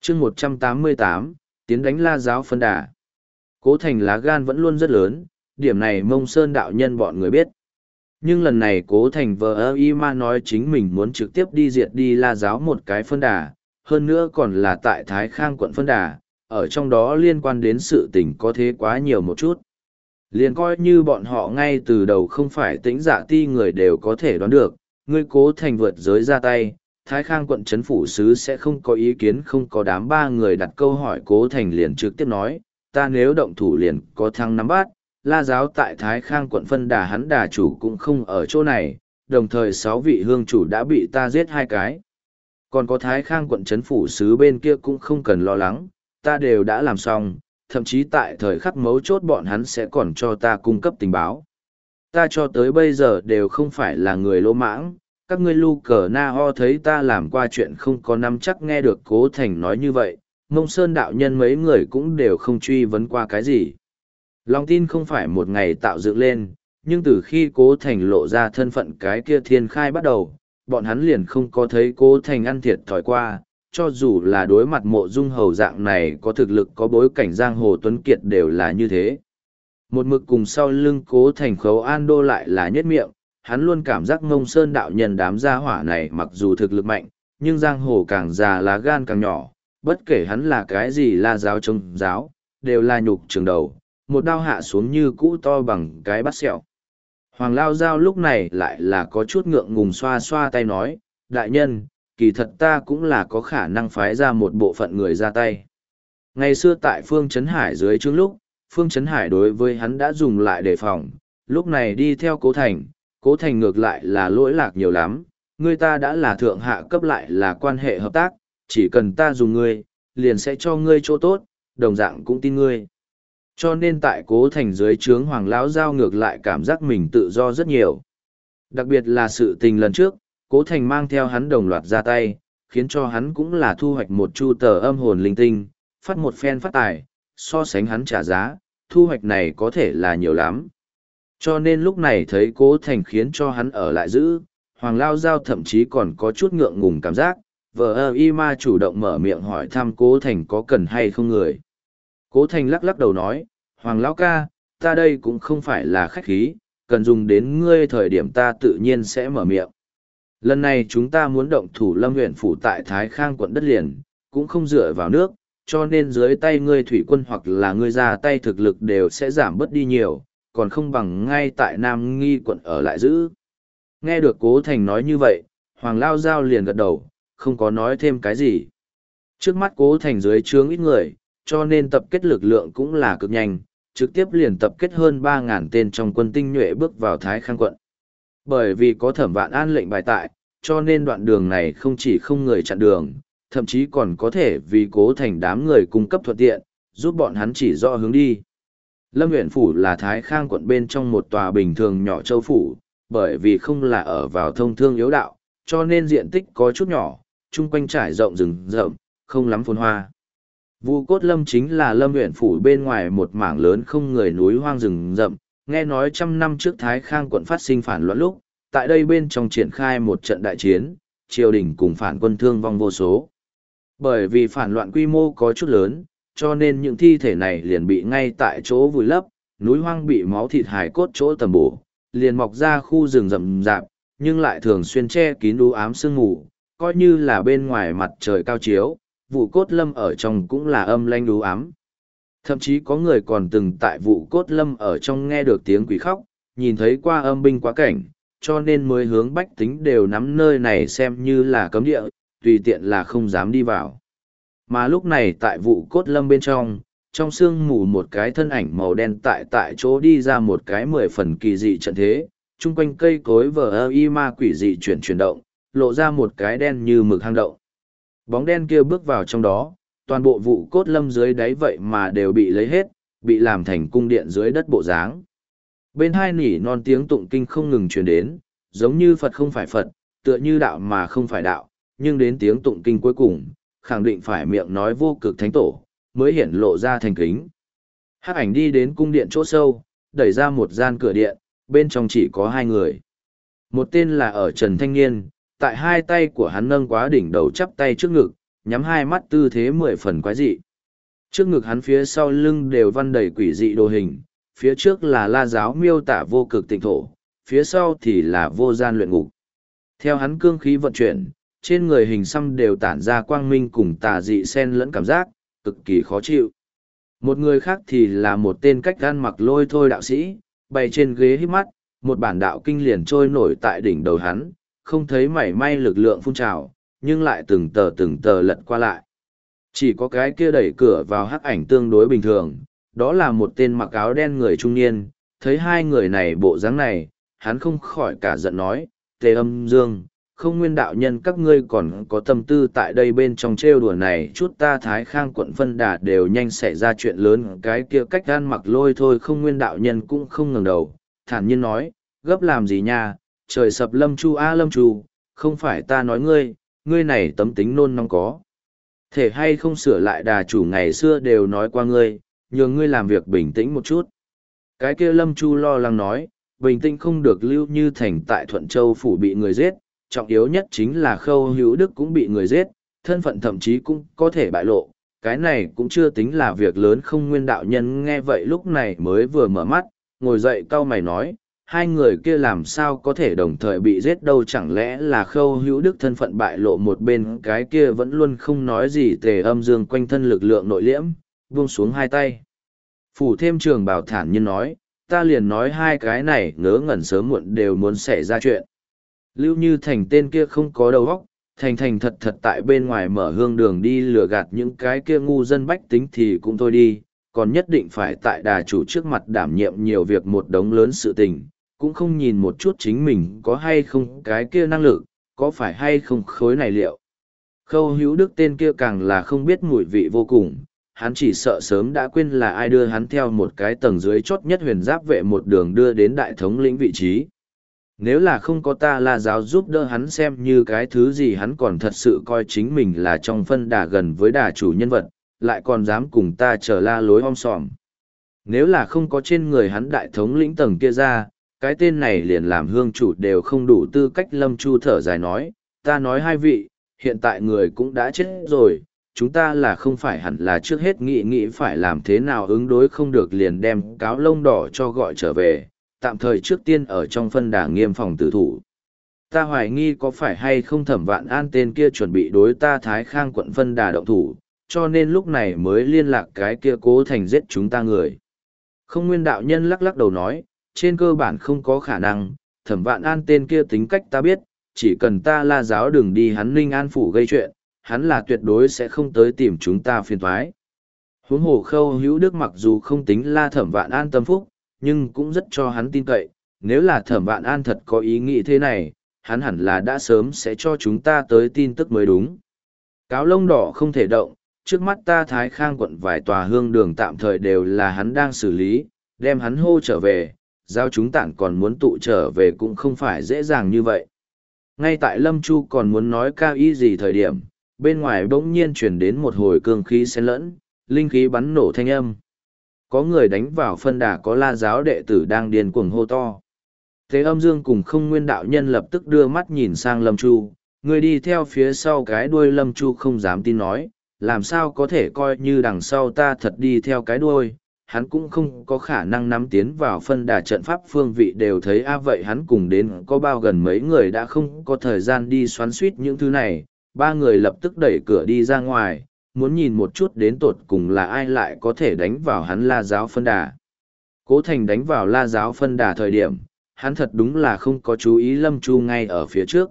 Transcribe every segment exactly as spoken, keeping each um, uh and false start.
chương một trăm tám mươi tám, tiến đánh La giáo phân đà. Cố Thành lá gan vẫn luôn rất lớn, điểm này Mông Sơn đạo nhân bọn người biết. Nhưng lần này Cố Thành vờ ơ y ma nói chính mình muốn trực tiếp đi diệt đi La giáo một cái phân đà, hơn nữa còn là tại Thái Khang quận phân đà, ở trong đó liên quan đến sự tình có thế quá nhiều một chút. Liền coi như bọn họ ngay từ đầu không phải tĩnh dạ ti người đều có thể đoán được, ngươi Cố Thành vượt giới ra tay, Thái Khang quận trấn phủ sứ sẽ không có ý kiến, không có đám ba người đặt câu hỏi. Cố Thành liền trực tiếp nói, ta nếu động thủ liền có thăng nắm bát, La giáo tại Thái Khang quận phân đà hắn đà chủ cũng không ở chỗ này, đồng thời sáu vị hương chủ đã bị ta giết hai cái. Còn có Thái Khang quận trấn phủ sứ bên kia cũng không cần lo lắng, ta đều đã làm xong, thậm chí tại thời khắc mấu chốt bọn hắn sẽ còn cho ta cung cấp tình báo. Ta cho tới bây giờ đều không phải là người lỗ mãng, các ngươi lu cờ na ho thấy ta làm qua chuyện không có nắm chắc. Nghe được Cố Thành nói như vậy, Mông Sơn đạo nhân mấy người cũng đều không truy vấn qua cái gì. Lòng tin không phải một ngày tạo dựng lên, nhưng từ khi Cố Thành lộ ra thân phận cái kia thiên khai bắt đầu, bọn hắn liền không có thấy Cố Thành ăn thiệt thòi qua, cho dù là đối mặt Mộ Dung Hầu dạng này có thực lực có bối cảnh giang hồ tuấn kiệt đều là như thế. Một mực cùng sau lưng Cố Thành khấu an đô lại là nhất miệng, hắn luôn cảm giác Mông Sơn đạo nhân đám gia hỏa này mặc dù thực lực mạnh, nhưng giang hồ càng già lá gan càng nhỏ, bất kể hắn là cái gì La giáo trông giáo, đều là nhục trường đầu, một đao hạ xuống như cũ to bằng cái bát sẹo. Hoàng Lao Giao lúc này lại là có chút ngượng ngùng xoa xoa tay nói, đại nhân, kỳ thật ta cũng là có khả năng phái ra một bộ phận người ra tay. Ngày xưa tại Phương Trấn Hải dưới trước lúc, Phương Trấn Hải đối với hắn đã dùng lại đề phòng, lúc này đi theo Cố Thành, Cố Thành ngược lại là lỗi lạc nhiều lắm, người ta đã là thượng hạ cấp lại là quan hệ hợp tác, chỉ cần ta dùng ngươi, liền sẽ cho ngươi chỗ tốt, đồng dạng cũng tin ngươi. Cho nên tại Cố Thành dưới trướng Hoàng Lão Giao ngược lại cảm giác mình tự do rất nhiều. Đặc biệt là sự tình lần trước, Cố Thành mang theo hắn đồng loạt ra tay, khiến cho hắn cũng là thu hoạch một chu tờ âm hồn linh tinh, phát một phen phát tài, so sánh hắn trả giá, thu hoạch này có thể là nhiều lắm. Cho nên lúc này thấy Cố Thành khiến cho hắn ở lại giữ, Hoàng Lao Giao thậm chí còn có chút ngượng ngùng cảm giác, vợ ơ y ma chủ động mở miệng hỏi thăm Cố Thành có cần hay không người. Cố Thành lắc lắc đầu nói, Hoàng Lão ca, ta đây cũng không phải là khách khí, cần dùng đến ngươi thời điểm ta tự nhiên sẽ mở miệng. Lần này chúng ta muốn động thủ Lâm huyện phủ tại Thái Khang quận đất liền, cũng không dựa vào nước, cho nên dưới tay ngươi thủy quân hoặc là ngươi ra tay thực lực đều sẽ giảm bớt đi nhiều, còn không bằng ngay tại Nam Nghi quận ở lại giữ. Nghe được Cố Thành nói như vậy, Hoàng Lao Giao liền gật đầu, không có nói thêm cái gì. Trước mắt Cố Thành dưới trướng ít người, cho nên tập kết lực lượng cũng là cực nhanh, trực tiếp liền tập kết hơn ba ngàn tên trong quân tinh nhuệ bước vào Thái Khang quận. Bởi vì có Thẩm Vạn An lệnh bài tại, cho nên đoạn đường này không chỉ không người chặn đường, thậm chí còn có thể vì Cố Thành đám người cung cấp thuận tiện, giúp bọn hắn chỉ rõ hướng đi. Lâm huyện phủ là Thái Khang quận bên trong một tòa bình thường nhỏ châu phủ, bởi vì không là ở vào thông thương yếu đạo, cho nên diện tích có chút nhỏ, chung quanh trải rộng rừng rậm, không lắm phồn hoa. Vu Cốt Lâm chính là Lâm huyện phủ bên ngoài một mảng lớn không người núi hoang rừng rậm, nghe nói trăm năm trước Thái Khang quận phát sinh phản loạn lúc, tại đây bên trong triển khai một trận đại chiến, triều đình cùng phản quân thương vong vô số. Bởi vì phản loạn quy mô có chút lớn, cho nên những thi thể này liền bị ngay tại chỗ vùi lấp, núi hoang bị máu thịt hài cốt chỗ tầm bổ, liền mọc ra khu rừng rậm rạp, nhưng lại thường xuyên che kín u ám sương mù, coi như là bên ngoài mặt trời cao chiếu, Vụ Cốt Lâm ở trong cũng là âm lanh u ám. Thậm chí có người còn từng tại Vụ Cốt Lâm ở trong nghe được tiếng quỷ khóc, nhìn thấy qua âm binh quá cảnh, cho nên mới hướng bách tính đều nắm nơi này xem như là cấm địa, tùy tiện là không dám đi vào. Mà lúc này tại Vụ Cốt Lâm bên trong, trong sương mù một cái thân ảnh màu đen tại tại chỗ đi ra một cái mười phần kỳ dị trận thế, chung quanh cây cối vờ ơ y ma quỷ dị chuyển chuyển động, lộ ra một cái đen như mực hang động. Bóng đen kia bước vào trong đó, toàn bộ Vụ Cốt Lâm dưới đáy vậy mà đều bị lấy hết, bị làm thành cung điện dưới đất bộ dáng. Bên hai nỉ non tiếng tụng kinh không ngừng truyền đến, giống như Phật không phải Phật, tựa như đạo mà không phải đạo, nhưng đến tiếng tụng kinh cuối cùng, khẳng định phải miệng nói vô cực thánh tổ, mới hiển lộ ra thành kính. Hắc ảnh đi đến cung điện chỗ sâu, đẩy ra một gian cửa điện, bên trong chỉ có hai người. Một tên là ở Trần Thanh Niên, tại hai tay của hắn nâng quá đỉnh đầu chắp tay trước ngực, nhắm hai mắt tư thế mười phần quái dị. Trước ngực hắn phía sau lưng đều văn đầy quỷ dị đồ hình, phía trước là la giáo miêu tả vô cực tịnh thổ, phía sau thì là vô gian luyện ngục. Theo hắn cương khí vận chuyển, trên người hình xăm đều tản ra quang minh cùng tà dị xen lẫn cảm giác, cực kỳ khó chịu. Một người khác thì là một tên cách gan mặc lôi thôi đạo sĩ, bày trên ghế hít mắt, một bản đạo kinh liền trôi nổi tại đỉnh đầu hắn, không thấy mảy may lực lượng phun trào, nhưng lại từng tờ từng tờ lật qua lại. Chỉ có cái kia đẩy cửa vào hắc ảnh tương đối bình thường, đó là một tên mặc áo đen người trung niên, thấy hai người này bộ dáng này, hắn không khỏi cả giận nói, Tề Âm Dương, không nguyên đạo nhân các ngươi còn có tâm tư tại đây bên trong trêu đùa này chút ta Thái Khang quận phân đà đều nhanh xảy ra chuyện lớn, cái kia cách gan mặc lôi thôi không nguyên đạo nhân cũng không ngẩng đầu, thản nhiên nói, gấp làm gì nha, trời sập Lâm Chu a Lâm Chu, không phải ta nói ngươi, ngươi này tấm tính nôn nóng có. Thể hay không sửa lại đà chủ ngày xưa đều nói qua ngươi, nhường ngươi làm việc bình tĩnh một chút. Cái kia Lâm Chu lo lắng nói, bình tĩnh không được Lưu Như Thành tại Thuận Châu phủ bị người giết, trọng yếu nhất chính là Khâu Hữu Đức cũng bị người giết, thân phận thậm chí cũng có thể bại lộ. Cái này cũng chưa tính là việc lớn. Không nguyên đạo nhân nghe vậy lúc này mới vừa mở mắt, ngồi dậy cau mày nói, hai người kia làm sao có thể đồng thời bị giết đâu, chẳng lẽ là Khâu Hữu Đức thân phận bại lộ một bên, cái kia vẫn luôn không nói gì. Tề Âm Dương quanh thân lực lượng nội liễm, buông xuống hai tay. Phủ thêm trường bảo thản nhiên nói, ta liền nói hai cái này ngớ ngẩn sớm muộn đều muốn xảy ra chuyện. Lưu Như Thành tên kia không có đầu óc, thành thành thật thật tại bên ngoài mở hương đường đi lừa gạt những cái kia ngu dân bách tính thì cũng thôi đi, còn nhất định phải tại đà chủ trước mặt đảm nhiệm nhiều việc một đống lớn sự tình, cũng không nhìn một chút chính mình có hay không cái kia năng lực, có phải hay không khối này liệu. Khâu Hữu Đức tên kia càng là không biết mùi vị vô cùng, hắn chỉ sợ sớm đã quên là ai đưa hắn theo một cái tầng dưới chót nhất huyền giáp vệ một đường đưa đến đại thống lĩnh vị trí. Nếu là không có ta La giáo giúp đỡ hắn xem như cái thứ gì, hắn còn thật sự coi chính mình là trong phân đà gần với đà chủ nhân vật, lại còn dám cùng ta trở la lối om sòm. Nếu là không có trên người hắn đại thống lĩnh tầng kia ra, cái tên này liền làm hương chủ đều không đủ tư cách. Lâm Chu thở dài nói, ta nói hai vị, hiện tại người cũng đã chết rồi, chúng ta là không phải hẳn là trước hết nghĩ nghĩ phải làm thế nào ứng đối, không được liền đem cáo lông đỏ cho gọi trở về, tạm thời trước tiên ở trong phân đà nghiêm phòng tử thủ. Ta hoài nghi có phải hay không Thẩm Vạn An tên kia chuẩn bị đối ta Thái Khang quận phân đà động thủ, cho nên lúc này mới liên lạc cái kia Cố Thành giết chúng ta người. Không nguyên đạo nhân lắc lắc đầu nói, trên cơ bản không có khả năng, Thẩm Vạn An tên kia tính cách ta biết, chỉ cần ta La giáo đừng đi hắn Ninh An phủ gây chuyện, hắn là tuyệt đối sẽ không tới tìm chúng ta phiền toái. Huống hồ Khâu Hữu Đức mặc dù không tính là Thẩm Vạn An tâm phúc, nhưng cũng rất cho hắn tin cậy, nếu là Thẩm Vạn An thật có ý nghĩ thế này, hắn hẳn là đã sớm sẽ cho chúng ta tới tin tức mới đúng. Cáo lông đỏ không thể động, trước mắt ta Thái Khang quận vài tòa hương đường tạm thời đều là hắn đang xử lý, đem hắn hô trở về, giao chúng tản còn muốn tụ trở về cũng không phải dễ dàng như vậy. Ngay tại Lâm Chu còn muốn nói cao ý gì thời điểm, bên ngoài bỗng nhiên chuyển đến một hồi cương khí xen lẫn, linh khí bắn nổ thanh âm. Có người đánh vào phân đà, có La giáo đệ tử đang điên cuồng hô to. Thế Âm Dương cùng Không Nguyên đạo nhân lập tức đưa mắt nhìn sang Lâm Chu, người đi theo phía sau cái đuôi. Lâm Chu không dám tin nói, làm sao có thể coi như đằng sau ta thật đi theo cái đuôi, hắn cũng không có khả năng nắm tiến vào phân đà trận pháp phương vị đều thấy a vậy hắn cùng đến có bao gần mấy người đã không có thời gian đi xoắn suýt những thứ này. Ba người lập tức đẩy cửa đi ra ngoài, muốn nhìn một chút đến tột cùng là ai lại có thể đánh vào hắn La giáo phân đà. Cố Thành đánh vào La giáo phân đà thời điểm, hắn thật đúng là không có chú ý Lâm Chu ngay ở phía trước.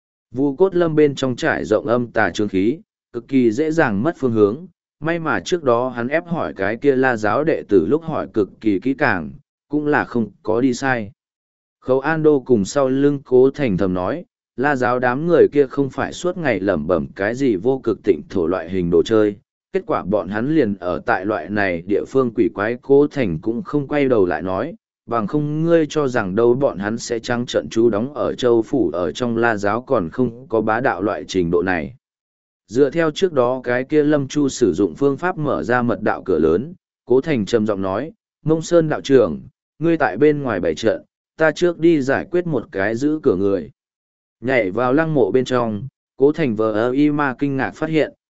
Vu cốt lâm bên trong trải rộng âm tà trương khí, cực kỳ dễ dàng mất phương hướng, may mà trước đó hắn ép hỏi cái kia La giáo đệ tử lúc hỏi cực kỳ kỹ càng, cũng là không có đi sai. Khấu An Đô cùng sau lưng Cố Thành thầm nói, La giáo đám người kia không phải suốt ngày lẩm bẩm cái gì vô cực tịnh thổ loại hình đồ chơi, kết quả bọn hắn liền ở tại loại này địa phương quỷ quái. Cố Thành cũng không quay đầu lại nói, bằng không ngươi cho rằng đâu bọn hắn sẽ trắng trận chú đóng ở châu phủ, ở trong La giáo còn không có bá đạo loại trình độ này. Dựa theo trước đó cái kia Lâm Chu sử dụng phương pháp mở ra mật đạo cửa lớn, Cố Thành trầm giọng nói, Mông Sơn đạo trưởng, ngươi tại bên ngoài bảy trận, ta trước đi giải quyết một cái giữ cửa người. Nhảy vào lăng mộ bên trong, Cố Thành vờ ơ y ma kinh ngạc phát hiện,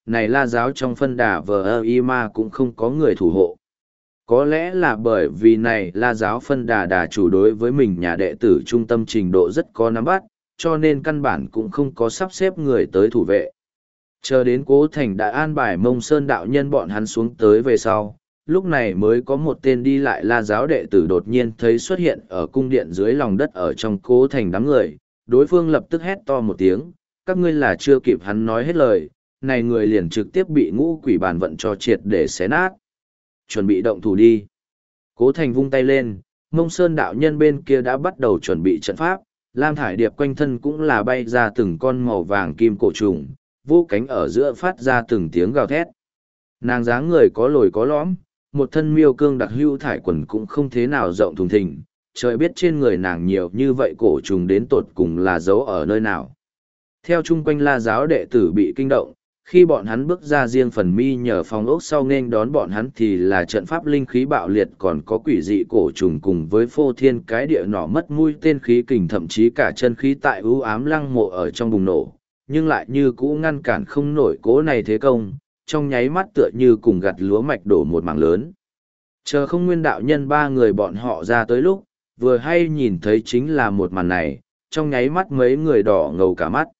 này la giáo trong phân đà vờ ơ y ma cũng không có người thủ hộ. Có lẽ là bởi vì này la giáo phân đà đà chủ đối với mình nhà đệ tử trung tâm trình độ rất có nắm bắt, cho nên căn bản cũng không có sắp xếp người tới thủ vệ. Chờ đến Cố Thành đã an bài Mông Sơn đạo nhân bọn hắn xuống tới về sau, lúc này mới có một tên đi lại la giáo đệ tử đột nhiên thấy xuất hiện ở cung điện dưới lòng đất ở trong Cố Thành đám người, đối phương lập tức hét to một tiếng, các ngươi là chưa kịp hắn nói hết lời, này người liền trực tiếp bị ngũ quỷ bàn vận cho triệt để xé nát. Chuẩn bị động thủ đi. Cố Thành vung tay lên, Mông Sơn đạo nhân bên kia đã bắt đầu chuẩn bị trận pháp, Lam Thải Điệp quanh thân cũng là bay ra từng con màu vàng kim cổ trùng, vô cánh ở giữa phát ra từng tiếng gào thét. Nàng dáng người có lồi có lõm, một thân miêu cương đặc hữu thải quần cũng không thế nào rộng thùng thình, trời biết trên người nàng nhiều như vậy cổ trùng đến tột cùng là giấu ở nơi nào. Theo chung quanh la giáo đệ tử bị kinh động, khi bọn hắn bước ra riêng phần mi nhờ phòng ốc sau nên đón bọn hắn thì là trận pháp linh khí bạo liệt còn có quỷ dị cổ trùng cùng với phô thiên cái địa nỏ mất mũi tên khí kình thậm chí cả chân khí tại ưu ám lăng mộ ở trong bùng nổ, nhưng lại như cũ ngăn cản không nổi cố này thế công, trong nháy mắt tựa như cùng gặt lúa mạch đổ một mảng lớn. Chờ không nguyên đạo nhân ba người bọn họ ra tới lúc, vừa hay nhìn thấy chính là một màn này, trong nháy mắt mấy người đỏ ngầu cả mắt.